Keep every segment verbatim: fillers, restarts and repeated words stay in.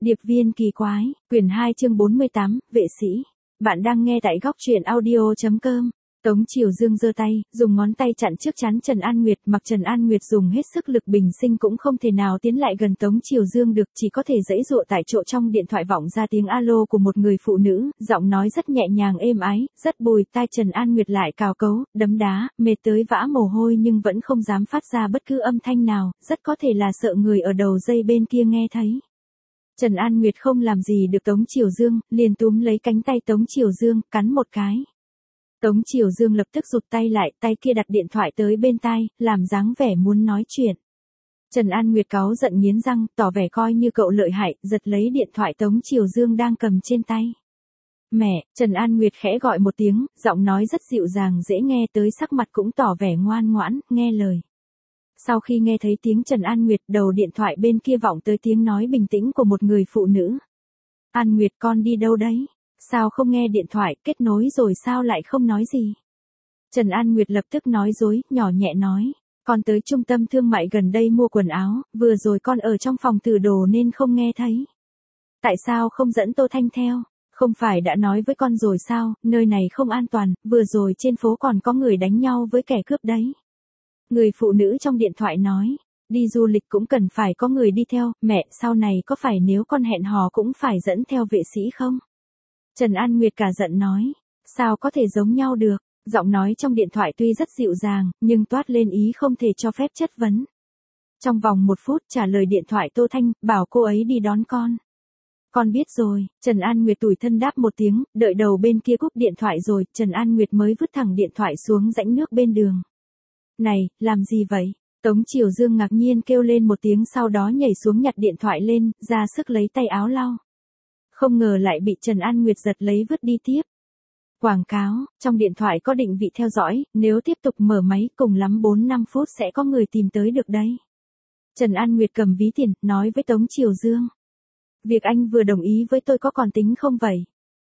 Điệp viên kỳ quái, quyển hai chương bốn mươi tám, vệ sĩ. Bạn đang nghe tại góc truyện audio chấm com. Tống Triều Dương giơ tay, dùng ngón tay chặn trước trán Trần An Nguyệt, mặc Trần An Nguyệt dùng hết sức lực bình sinh cũng không thể nào tiến lại gần Tống Triều Dương được, chỉ có thể giãy giụa tại chỗ. Trong điện thoại vọng ra tiếng alo của một người phụ nữ, giọng nói rất nhẹ nhàng êm ái, rất bùi tai. Trần An Nguyệt lại cào cấu, đấm đá, mệt tới vã mồ hôi nhưng vẫn không dám phát ra bất cứ âm thanh nào, rất có thể là sợ người ở đầu dây bên kia nghe thấy. Trần An Nguyệt không làm gì được Tống Triều Dương, liền túm lấy cánh tay Tống Triều Dương, cắn một cái. Tống Triều Dương lập tức rụt tay lại, tay kia đặt điện thoại tới bên tai, làm dáng vẻ muốn nói chuyện. Trần An Nguyệt cáu giận nghiến răng, tỏ vẻ coi như cậu lợi hại, giật lấy điện thoại Tống Triều Dương đang cầm trên tay. Mẹ, Trần An Nguyệt khẽ gọi một tiếng, giọng nói rất dịu dàng dễ nghe, tới sắc mặt cũng tỏ vẻ ngoan ngoãn, nghe lời. Sau khi nghe thấy tiếng Trần An Nguyệt, đầu điện thoại bên kia vọng tới tiếng nói bình tĩnh của một người phụ nữ. An Nguyệt, con đi đâu đấy? Sao không nghe điện thoại, kết nối rồi sao lại không nói gì? Trần An Nguyệt lập tức nói dối, nhỏ nhẹ nói. Con tới trung tâm thương mại gần đây mua quần áo, vừa rồi con ở trong phòng thử đồ nên không nghe thấy. Tại sao không dẫn Tô Thanh theo? Không phải đã nói với con rồi sao, nơi này không an toàn, vừa rồi trên phố còn có người đánh nhau với kẻ cướp đấy. Người phụ nữ trong điện thoại nói, đi du lịch cũng cần phải có người đi theo, mẹ, sau này có phải nếu con hẹn hò cũng phải dẫn theo vệ sĩ không? Trần An Nguyệt cả giận nói, sao có thể giống nhau được, giọng nói trong điện thoại tuy rất dịu dàng, nhưng toát lên ý không thể cho phép chất vấn. Trong vòng một phút trả lời điện thoại Tô Thanh, bảo cô ấy đi đón con. Con biết rồi, Trần An Nguyệt tủi thân đáp một tiếng, đợi đầu bên kia cúp điện thoại rồi, Trần An Nguyệt mới vứt thẳng điện thoại xuống rãnh nước bên đường. Này, làm gì vậy? Tống Triều Dương ngạc nhiên kêu lên một tiếng, sau đó nhảy xuống nhặt điện thoại lên, ra sức lấy tay áo lau. Không ngờ lại bị Trần An Nguyệt giật lấy vứt đi tiếp. Quảng cáo, trong điện thoại có định vị theo dõi, nếu tiếp tục mở máy cùng lắm bốn năm phút sẽ có người tìm tới được đấy. Trần An Nguyệt cầm ví tiền, nói với Tống Triều Dương. Việc anh vừa đồng ý với tôi có còn tính không vậy?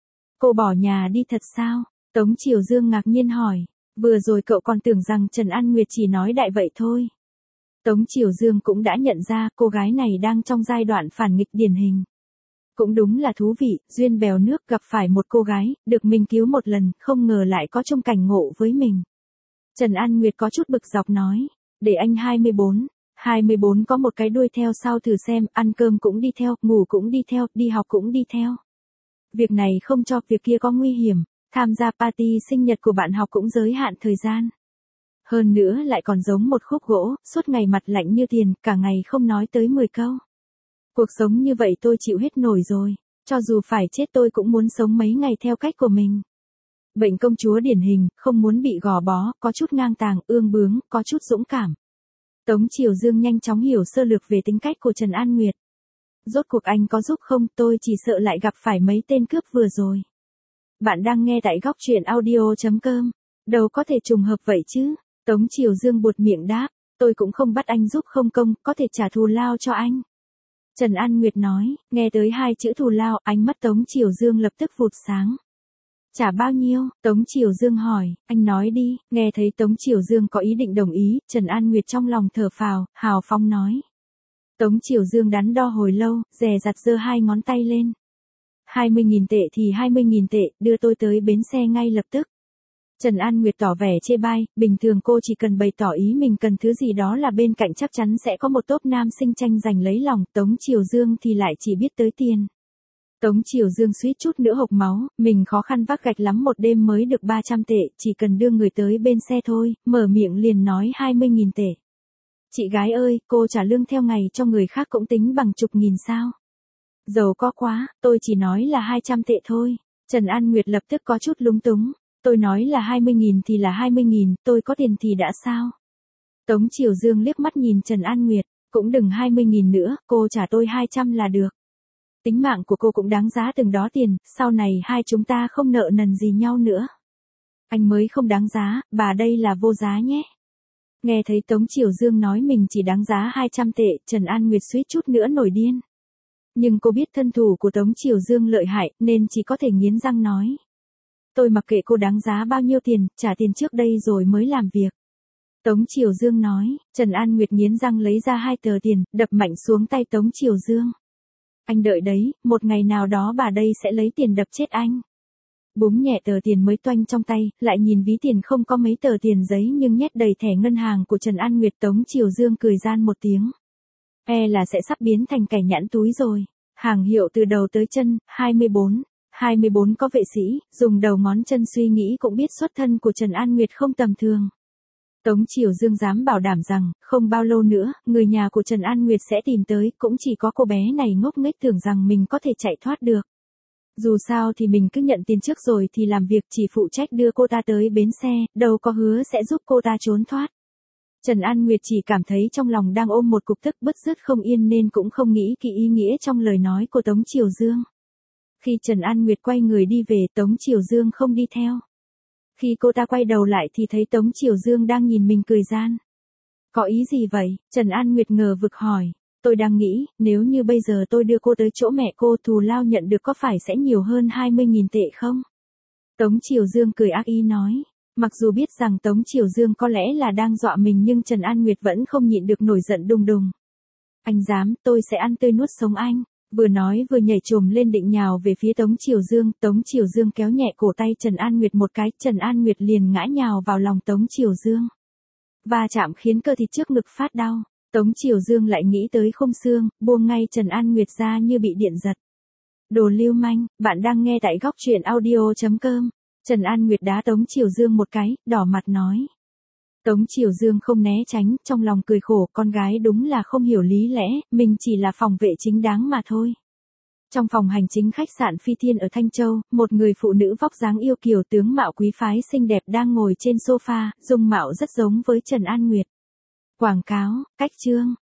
Cô bỏ nhà đi thật sao? Tống Triều Dương ngạc nhiên hỏi. Vừa rồi cậu còn tưởng rằng Trần An Nguyệt chỉ nói đại vậy thôi. Tống Triều Dương cũng đã nhận ra cô gái này đang trong giai đoạn phản nghịch điển hình. Cũng đúng là thú vị, duyên bèo nước, gặp phải một cô gái, được mình cứu một lần, không ngờ lại có chung cảnh ngộ với mình. Trần An Nguyệt có chút bực dọc nói, để anh hai mươi bốn, hai mươi bốn có một cái đuôi theo sau thử xem, ăn cơm cũng đi theo, ngủ cũng đi theo, đi học cũng đi theo. Việc này không cho, việc kia có nguy hiểm, tham gia party sinh nhật của bạn học cũng giới hạn thời gian. Hơn nữa lại còn giống một khúc gỗ, suốt ngày mặt lạnh như tiền, cả ngày không nói tới mười câu. Cuộc sống như vậy tôi chịu hết nổi rồi, cho dù phải chết tôi cũng muốn sống mấy ngày theo cách của mình. Bệnh công chúa điển hình, không muốn bị gò bó, có chút ngang tàng, ương bướng, có chút dũng cảm. Tống Triều Dương nhanh chóng hiểu sơ lược về tính cách của Trần An Nguyệt. Rốt cuộc anh có giúp không, tôi chỉ sợ lại gặp phải mấy tên cướp vừa rồi. Bạn đang nghe tại góc truyện audio chấm com. Đâu có thể trùng hợp vậy chứ? Tống Triều Dương buột miệng đáp, tôi cũng không bắt anh giúp không công, có thể trả thù lao cho anh. Trần An Nguyệt nói, nghe tới hai chữ thù lao, ánh mắt Tống Triều Dương lập tức vụt sáng. Trả bao nhiêu? Tống Triều Dương hỏi, anh nói đi. Nghe thấy Tống Triều Dương có ý định đồng ý, Trần An Nguyệt trong lòng thở phào, hào phóng nói. Tống Triều Dương đắn đo hồi lâu, dè dặt giơ hai ngón tay lên. hai mươi nghìn tệ thì hai mươi nghìn tệ, đưa tôi tới bến xe ngay lập tức. Trần An Nguyệt tỏ vẻ chê bai, bình thường cô chỉ cần bày tỏ ý mình cần thứ gì đó là bên cạnh chắc chắn sẽ có một tốp nam sinh tranh giành lấy lòng, Tống Triều Dương thì lại chỉ biết tới tiền. Tống Triều Dương suýt chút nữa hộc máu, mình khó khăn vác gạch lắm một đêm mới được ba trăm tệ, chỉ cần đưa người tới bên xe thôi, mở miệng liền nói hai mươi nghìn tệ. Chị gái ơi, cô trả lương theo ngày cho người khác cũng tính bằng chục nghìn sao? Giàu có quá, tôi chỉ nói là hai trăm tệ thôi. Trần An Nguyệt lập tức có chút lúng túng. Tôi nói là hai mươi nghìn thì là hai mươi nghìn, tôi có tiền thì đã sao? Tống Triều Dương liếc mắt nhìn Trần An Nguyệt, cũng đừng hai mươi nghìn nữa, cô trả tôi hai trăm là được. Tính mạng của cô cũng đáng giá từng đó tiền, sau này hai chúng ta không nợ nần gì nhau nữa. Anh mới không đáng giá, bà đây là vô giá nhé. Nghe thấy Tống Triều Dương nói mình chỉ đáng giá hai trăm tệ, Trần An Nguyệt suýt chút nữa nổi điên. Nhưng cô biết thân thủ của Tống Triều Dương lợi hại, nên chỉ có thể nghiến răng nói. Tôi mặc kệ cô đáng giá bao nhiêu tiền, trả tiền trước đây rồi mới làm việc. Tống Triều Dương nói, Trần An Nguyệt nghiến răng lấy ra hai tờ tiền, đập mạnh xuống tay Tống Triều Dương. Anh đợi đấy, một ngày nào đó bà đây sẽ lấy tiền đập chết anh. Búng nhẹ tờ tiền mới toanh trong tay, lại nhìn ví tiền không có mấy tờ tiền giấy nhưng nhét đầy thẻ ngân hàng của Trần An Nguyệt. Tống Triều Dương cười gian một tiếng. E là sẽ sắp biến thành kẻ nhãn túi rồi. Hàng hiệu từ đầu tới chân, hai mươi bốn. hai mươi bốn có vệ sĩ, dùng đầu ngón chân suy nghĩ cũng biết xuất thân của Trần An Nguyệt không tầm thường. Tống Triều Dương dám bảo đảm rằng, không bao lâu nữa, người nhà của Trần An Nguyệt sẽ tìm tới, cũng chỉ có cô bé này ngốc nghếch tưởng rằng mình có thể chạy thoát được. Dù sao thì mình cứ nhận tiền trước rồi thì làm việc chỉ phụ trách đưa cô ta tới bến xe, đâu có hứa sẽ giúp cô ta trốn thoát. Trần An Nguyệt chỉ cảm thấy trong lòng đang ôm một cục tức bứt rứt không yên nên cũng không nghĩ kỹ ý nghĩa trong lời nói của Tống Triều Dương. Khi Trần An Nguyệt quay người đi về, Tống Triều Dương không đi theo. Khi cô ta quay đầu lại thì thấy Tống Triều Dương đang nhìn mình cười gian. Có ý gì vậy? Trần An Nguyệt ngờ vực hỏi. Tôi đang nghĩ, nếu như bây giờ tôi đưa cô tới chỗ mẹ cô, thù lao nhận được có phải sẽ nhiều hơn hai mươi nghìn tệ không? Tống Triều Dương cười ác ý nói. Mặc dù biết rằng Tống Triều Dương có lẽ là đang dọa mình nhưng Trần An Nguyệt vẫn không nhịn được nổi giận đùng đùng. Anh dám, tôi sẽ ăn tươi nuốt sống anh. Vừa nói vừa nhảy chồm lên định nhào về phía Tống Triều Dương. Tống Triều Dương kéo nhẹ cổ tay Trần An Nguyệt một cái, Trần An Nguyệt liền ngã nhào vào lòng Tống Triều Dương. Va chạm khiến cơ thịt trước ngực phát đau. Tống Triều Dương lại nghĩ tới khung xương, buông ngay Trần An Nguyệt ra như bị điện giật. Đồ lưu manh, bạn đang nghe tại góc truyện audio chấm com. Trần An Nguyệt đá Tống Triều Dương một cái, đỏ mặt nói. Tống Triều Dương không né tránh, trong lòng cười khổ, con gái đúng là không hiểu lý lẽ, mình chỉ là phòng vệ chính đáng mà thôi. Trong phòng hành chính khách sạn Phi Thiên ở Thanh Châu, một người phụ nữ vóc dáng yêu kiều tướng mạo quý phái xinh đẹp đang ngồi trên sofa, dung mạo rất giống với Trần An Nguyệt. Quảng cáo, cách chương,